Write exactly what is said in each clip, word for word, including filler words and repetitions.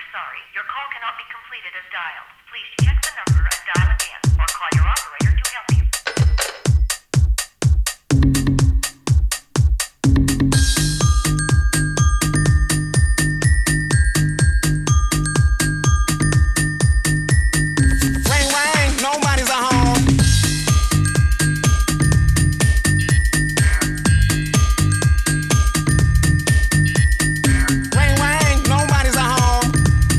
sorry. Your call cannot be completed as dialed. Please check the number and dial again, or call your operator to help you. Ring, ring, nobody's at home. Ring, ring, nobody's at home.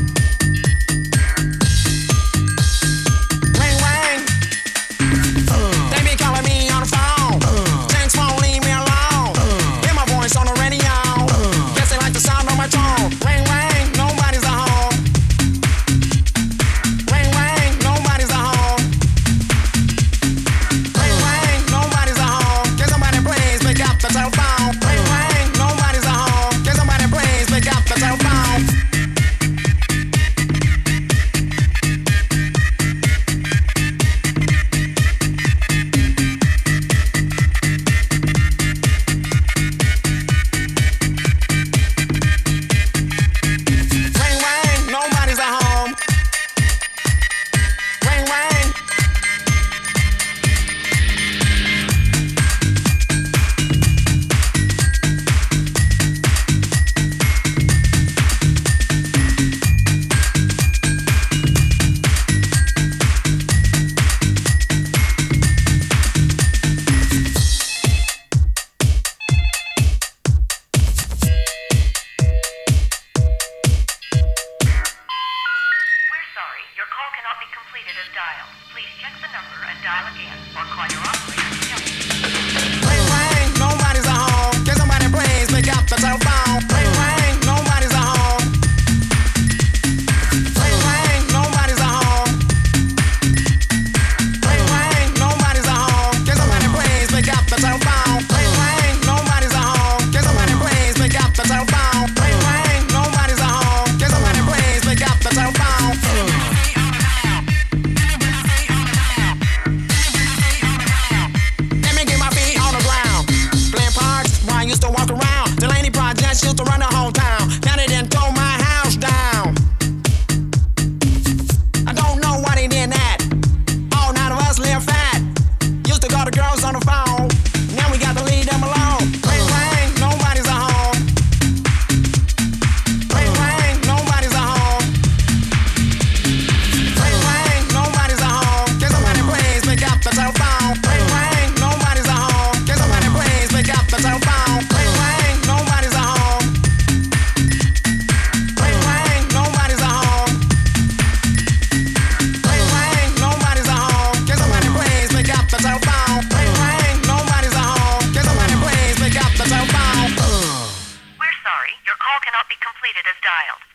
Ring, ring. They be calling me on the phone. Thanks, won't leave me alone. Hear my voice on the radio. Guess they like the sound of my tone. Ring, ring, nobody's at home. Ring, ring, nobody's at home. Ring, ring, nobody's at home. Can somebody please pick up the telephone? Ring, ring, nobody's at home. Can somebody please pick up the telephone? Ring, ring, nobody's at home. Ring, ring. We're sorry. Your call cannot be completed as dialed. Please check the number and dial again, or call your operator to help you. Ring, ring, nobody's at home. Can somebody please pick up the telephone? Ring, ring, nobody's at home. Ring, ring, nobody's at home. Ring, ring, nobody's at home. Can somebody please pick up the telephone? Ring, ring, nobody's at home. Can somebody please pick up the telephone? Ring, ring, nobody's at home. Can somebody please pick up the telephone? Let me get my feet on the ground. Playing parks while I used to walk around. Delaney Projects used to run the whole town. Now they done tore my house down. I don't know why they did that. All nine of us live fat. Used to call the girls on the phone. Now we got to leave them alone. Ring, ring, nobody's at home. Ring, ring, nobody's at home. Ring, ring, nobody's at home. Can somebody please pick up the telephone? Ring, ring, nobody's at home. Can somebody please pick up the telephone? Ring, ring, nobody's at home. Ring, ring, nobody's at home. Ring, ring, nobody's at home. Can somebody please pick up the telephone? Ring, ring, nobody's at home. Can somebody please pick up the telephone? We're sorry. Your call cannot be completed as dialed.